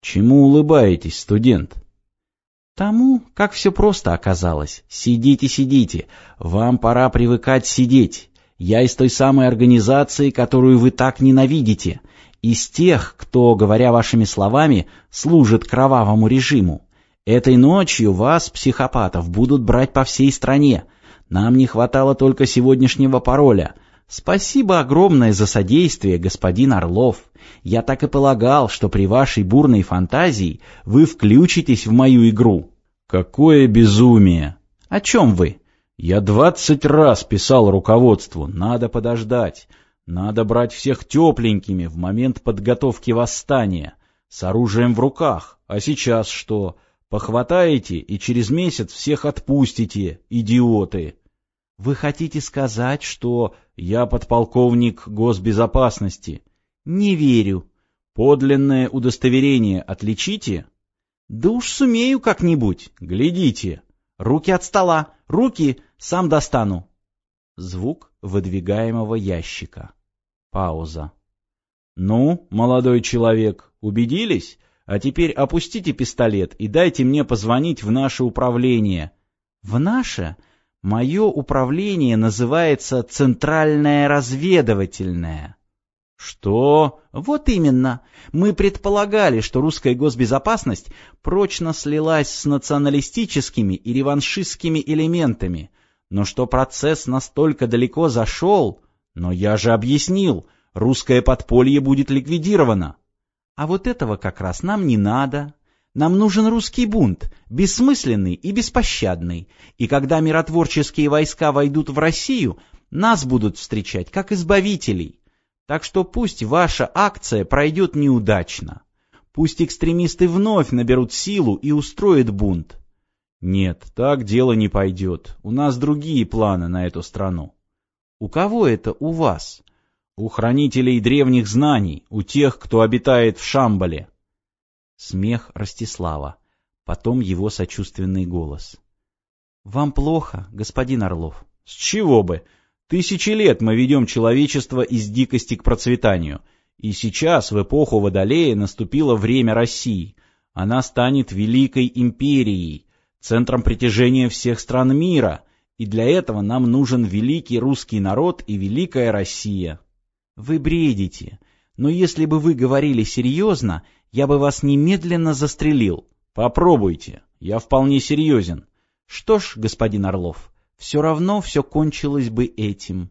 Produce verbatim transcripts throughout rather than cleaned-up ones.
Чему улыбаетесь, студент? Тому, как все просто оказалось. Сидите, сидите. Вам пора привыкать сидеть. Я из той самой организации, которую вы так ненавидите. Из тех, кто, говоря вашими словами, служит кровавому режиму. Этой ночью вас, психопатов, будут брать по всей стране. Нам не хватало только сегодняшнего пароля. Спасибо огромное за содействие, господин Орлов. Я так и полагал, что при вашей бурной фантазии вы включитесь в мою игру. Какое безумие! О чем вы? Я двадцать раз писал руководству, надо подождать. Надо брать всех тепленькими в момент подготовки восстания, с оружием в руках. А сейчас что? Похватаете и через месяц всех отпустите, идиоты. Вы хотите сказать, что... Я подполковник госбезопасности. Не верю. Подлинное удостоверение отличите? Да уж сумею как-нибудь. Глядите. Руки от стола. Руки сам достану. Звук выдвигаемого ящика. Пауза. Ну, молодой человек, убедились? А теперь опустите пистолет и дайте мне позвонить в наше управление. В наше? Мое управление называется Центральное разведывательное. Что? Вот именно. Мы предполагали, что русская госбезопасность прочно слилась с националистическими и реваншистскими элементами, но что процесс настолько далеко зашел... Но я же объяснил, русское подполье будет ликвидировано. А вот этого как раз нам не надо. Нам нужен русский бунт, бессмысленный и беспощадный. И когда миротворческие войска войдут в Россию, нас будут встречать как избавителей. Так что пусть ваша акция пройдет неудачно. Пусть экстремисты вновь наберут силу и устроят бунт. Нет, так дело не пойдет. У нас другие планы на эту страну. У кого это у вас? У хранителей древних знаний, у тех, кто обитает в Шамбале. Смех Ростислава, потом его сочувственный голос. Вам плохо, господин Орлов? С чего бы? Тысячи лет мы ведем человечество из дикости к процветанию. И сейчас, в эпоху Водолея, наступило время России. Она станет великой империей, центром притяжения всех стран мира. И для этого нам нужен великий русский народ и великая Россия. Вы бредите. Но если бы вы говорили серьезно, я бы вас немедленно застрелил. Попробуйте. Я вполне серьезен. Что ж, господин Орлов, все равно все кончилось бы этим.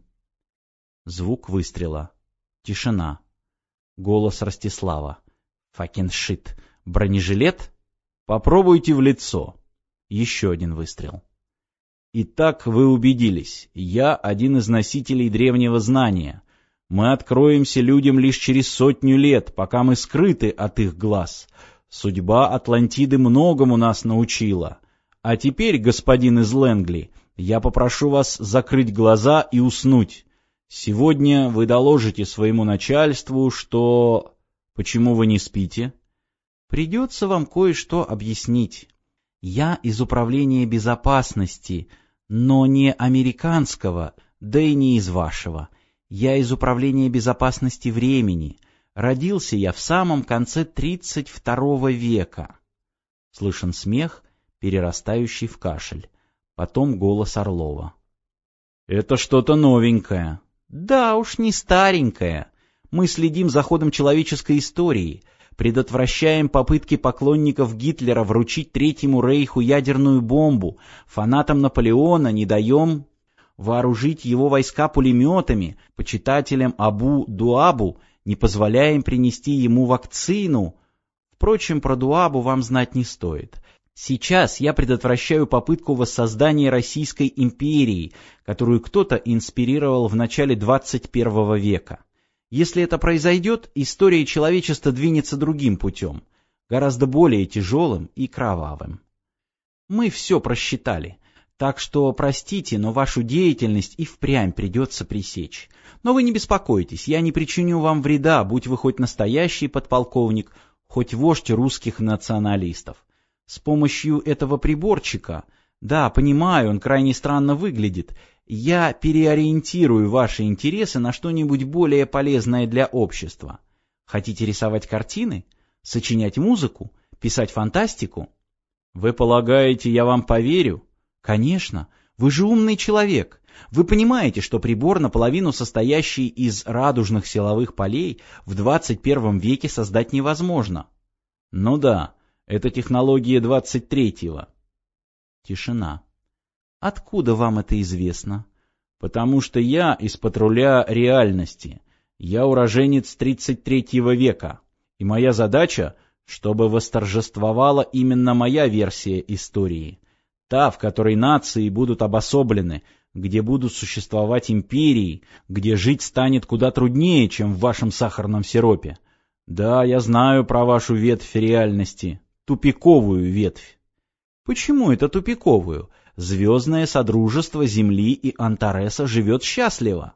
Звук выстрела. Тишина. Голос Ростислава. Факен шит. Бронежилет? Попробуйте в лицо. Еще один выстрел. Итак, вы убедились. Я один из носителей древнего знания. Мы откроемся людям лишь через сотню лет, пока мы скрыты от их глаз. Судьба Атлантиды многому нас научила. А теперь, господин из Лэнгли, я попрошу вас закрыть глаза и уснуть. Сегодня вы доложите своему начальству, что... Почему вы не спите? Придется вам кое-что объяснить. Я из управления безопасности, но не американского, да и не из вашего. Я из управления безопасности времени. Родился я в самом конце тридцать второго века. Слышен смех, перерастающий в кашель. Потом голос Орлова. Это что-то новенькое. Да уж не старенькое. Мы следим за ходом человеческой истории, предотвращаем попытки поклонников Гитлера вручить Третьему Рейху ядерную бомбу, фанатам Наполеона не даем вооружить его войска пулеметами, почитателям Абу-Дуабу не позволяем принести ему вакцину. Впрочем, про Дуабу вам знать не стоит. Сейчас я предотвращаю попытку воссоздания Российской империи, которую кто-то инспирировал в начале двадцать первого века. Если это произойдет, история человечества двинется другим путем, гораздо более тяжелым и кровавым. Мы все просчитали. Так что, простите, но вашу деятельность и впрямь придется пресечь. Но вы не беспокойтесь, я не причиню вам вреда, будь вы хоть настоящий подполковник, хоть вождь русских националистов. С помощью этого приборчика, да, понимаю, он крайне странно выглядит, я переориентирую ваши интересы на что-нибудь более полезное для общества. Хотите рисовать картины? Сочинять музыку? Писать фантастику? Вы полагаете, я вам поверю? Конечно, вы же умный человек. Вы понимаете, что прибор, наполовину состоящий из радужных силовых полей, в двадцать первом веке создать невозможно. Ну да, это технология двадцать третьего. Тишина. Откуда вам это известно? Потому что я из патруля реальности. Я уроженец тридцать третьего века. И моя задача, чтобы восторжествовала именно моя версия истории. Та, в которой нации будут обособлены, где будут существовать империи, где жить станет куда труднее, чем в вашем сахарном сиропе. Да, я знаю про вашу ветвь реальности, тупиковую ветвь. Почему это тупиковую? Звездное содружество Земли и Антареса живет счастливо.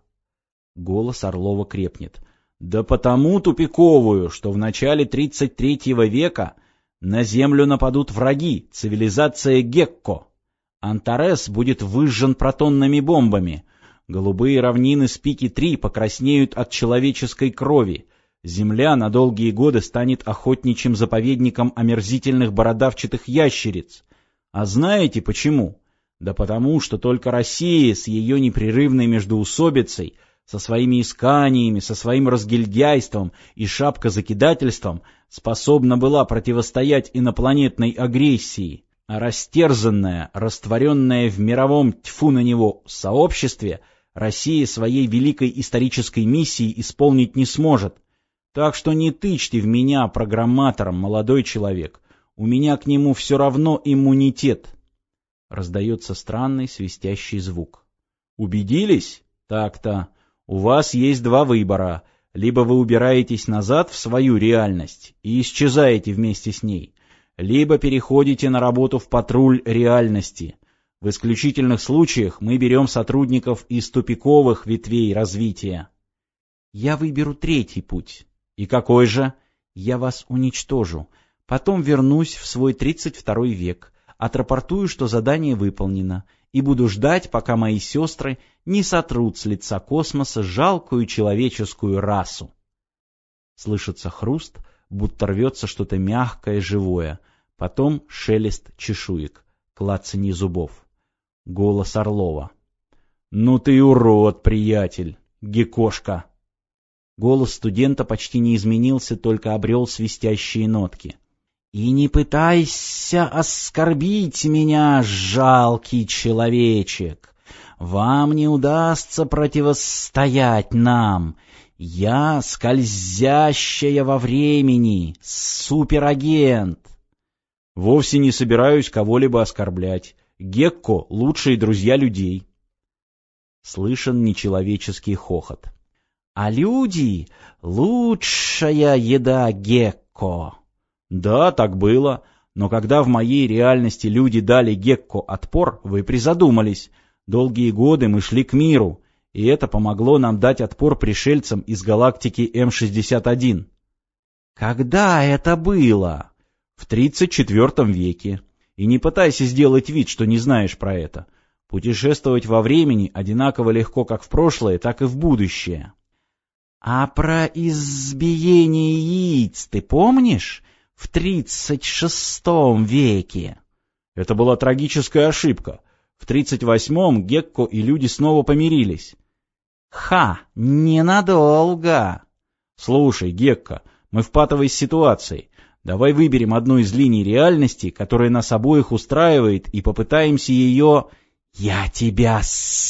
Голос Орлова крепнет. Да потому тупиковую, что в начале тридцать третьего века на Землю нападут враги, цивилизация Гекко. Антарес будет выжжен протонными бомбами. Голубые равнины Спики-три покраснеют от человеческой крови. Земля на долгие годы станет охотничьим заповедником омерзительных бородавчатых ящериц. А знаете почему? Да потому, что только Россия с ее непрерывной междоусобицей, со своими исканиями, со своим разгильдяйством и шапкозакидательством способна была противостоять инопланетной агрессии, а растерзанная, растворенная в мировом тьфу на него сообществе, Россия своей великой исторической миссии исполнить не сможет. Так что не тычьте в меня программатором, молодой человек, у меня к нему все равно иммунитет. Раздается странный свистящий звук. Убедились? Так-то. У вас есть два выбора. Либо вы убираетесь назад в свою реальность и исчезаете вместе с ней, либо переходите на работу в патруль реальности. В исключительных случаях мы берем сотрудников из тупиковых ветвей развития. Я выберу третий путь. И какой же? Я вас уничтожу. Потом вернусь в свой тридцать второй век, отрапортую, что задание выполнено, и буду ждать, пока мои сестры не сотрут с лица космоса жалкую человеческую расу. Слышится хруст, будто рвется что-то мягкое, живое, потом шелест чешуек, клацанье зубов. Голос Орлова. «Ну ты урод, приятель, геккошка!» Голос студента почти не изменился, только обрел свистящие нотки. «И не пытайся оскорбить меня, жалкий человечек. Вам не удастся противостоять нам. Я скользящая во времени, суперагент». «Вовсе не собираюсь кого-либо оскорблять. Гекко — лучшие друзья людей». Слышен нечеловеческий хохот. «А люди — лучшая еда Гекко». Да, так было, но когда в моей реальности люди дали Гекко отпор, вы призадумались. Долгие годы мы шли к миру, и это помогло нам дать отпор пришельцам из галактики эм шестьдесят один. Когда это было? В тридцать четвертом веке. И не пытайся сделать вид, что не знаешь про это. Путешествовать во времени одинаково легко как в прошлое, так и в будущее. А про избиение яиц ты помнишь? В тридцать шестом веке. Это была трагическая ошибка. В тридцать восьмом Гекко и люди снова помирились. Ха, ненадолго. Слушай, Гекко, мы в патовой ситуации. Давай выберем одну из линий реальности, которая нас обоих устраивает, и попытаемся ее... Я тебя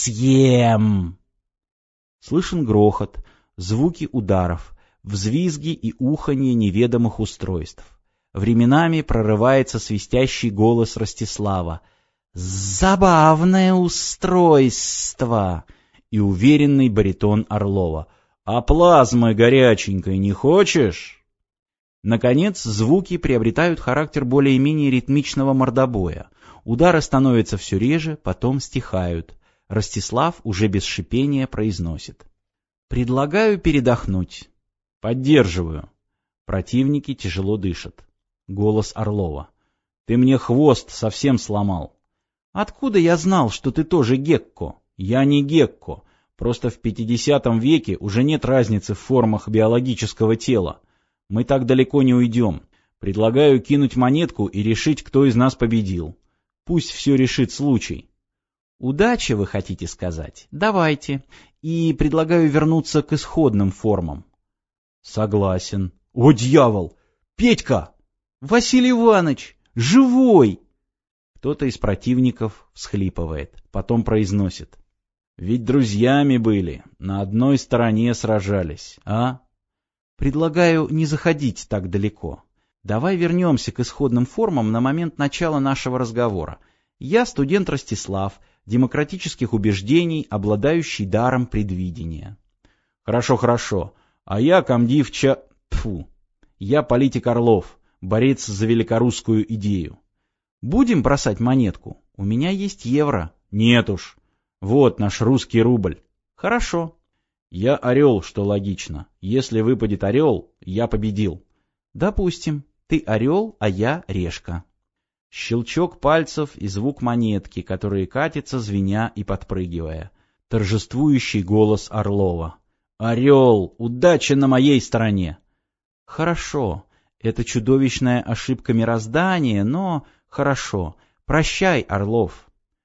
съем! Слышен грохот, звуки ударов, взвизги и уханье неведомых устройств. Временами прорывается свистящий голос Ростислава. «Забавное устройство!» И уверенный баритон Орлова. «А плазмы горяченькой не хочешь?» Наконец, звуки приобретают характер более-менее ритмичного мордобоя. Удары становятся все реже, потом стихают. Ростислав уже без шипения произносит. «Предлагаю передохнуть». «Поддерживаю». Противники тяжело дышат. Голос Орлова. «Ты мне хвост совсем сломал». «Откуда я знал, что ты тоже Гекко?» «Я не Гекко. Просто в пятидесятом веке уже нет разницы в формах биологического тела. Мы так далеко не уйдем. Предлагаю кинуть монетку и решить, кто из нас победил. Пусть все решит случай. Удачи, вы хотите сказать? Давайте. И предлагаю вернуться к исходным формам. Согласен. О, дьявол! Петька! Василий Иванович! Живой! Кто-то из противников всхлипывает, потом произносит. Ведь друзьями были, на одной стороне сражались, а? Предлагаю не заходить так далеко. Давай вернемся к исходным формам на момент начала нашего разговора. Я студент Ростислав, демократических убеждений, обладающий даром предвидения. Хорошо, хорошо. А я комдив Ча... Тьфу. Я политик Орлов, борец за великорусскую идею. Будем бросать монетку? У меня есть евро. Нет уж. Вот наш русский рубль. Хорошо. Я орел, что логично. Если выпадет орел, я победил. Допустим. Ты орел, а я решка. Щелчок пальцев и звук монетки, которые катятся, звеня и подпрыгивая. Торжествующий голос Орлова. «Орел! Удача на моей стороне!» Хорошо. Это чудовищная ошибка мироздания, но... Хорошо. Прощай, Орлов.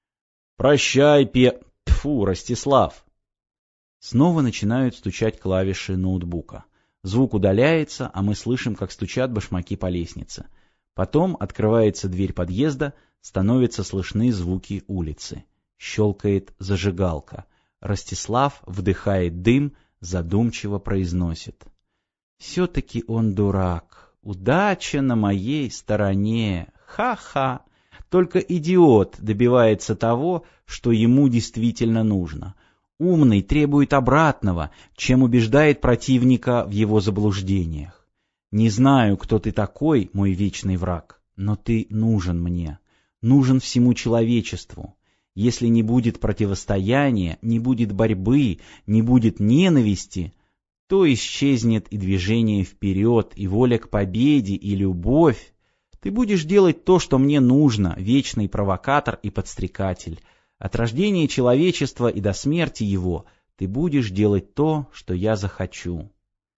Прощай, Пе... Тьфу, Ростислав. Снова начинают стучать клавиши ноутбука. Звук удаляется, а мы слышим, как стучат башмаки по лестнице. Потом открывается дверь подъезда, становятся слышны звуки улицы. Щелкает зажигалка. Ростислав вдыхает дым, задумчиво произносит. Все-таки он дурак. Удача на моей стороне. Ха-ха. Только идиот добивается того, что ему действительно нужно. Умный требует обратного, чем убеждает противника в его заблуждениях. Не знаю, кто ты такой, мой вечный враг, но ты нужен мне, нужен всему человечеству. Если не будет противостояния, не будет борьбы, не будет ненависти, то исчезнет и движение вперед, и воля к победе, и любовь. Ты будешь делать то, что мне нужно, вечный провокатор и подстрекатель. От рождения человечества и до смерти его ты будешь делать то, что я захочу.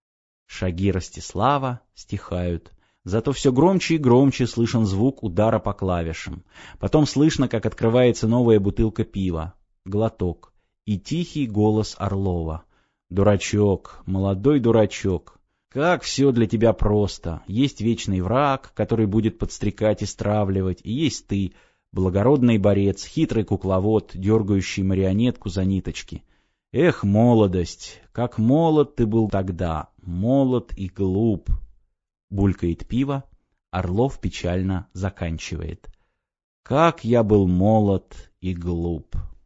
Шаги Ростислава стихают. Зато все громче и громче слышен звук удара по клавишам. Потом слышно, как открывается новая бутылка пива. Глоток. И тихий голос Орлова. «Дурачок, молодой дурачок, как все для тебя просто. Есть вечный враг, который будет подстрекать и стравливать, и есть ты, благородный борец, хитрый кукловод, дергающий марионетку за ниточки. Эх, молодость, как молод ты был тогда, молод и глуп». Булькает пиво, Орлов печально заканчивает. «Как я был молод и глуп».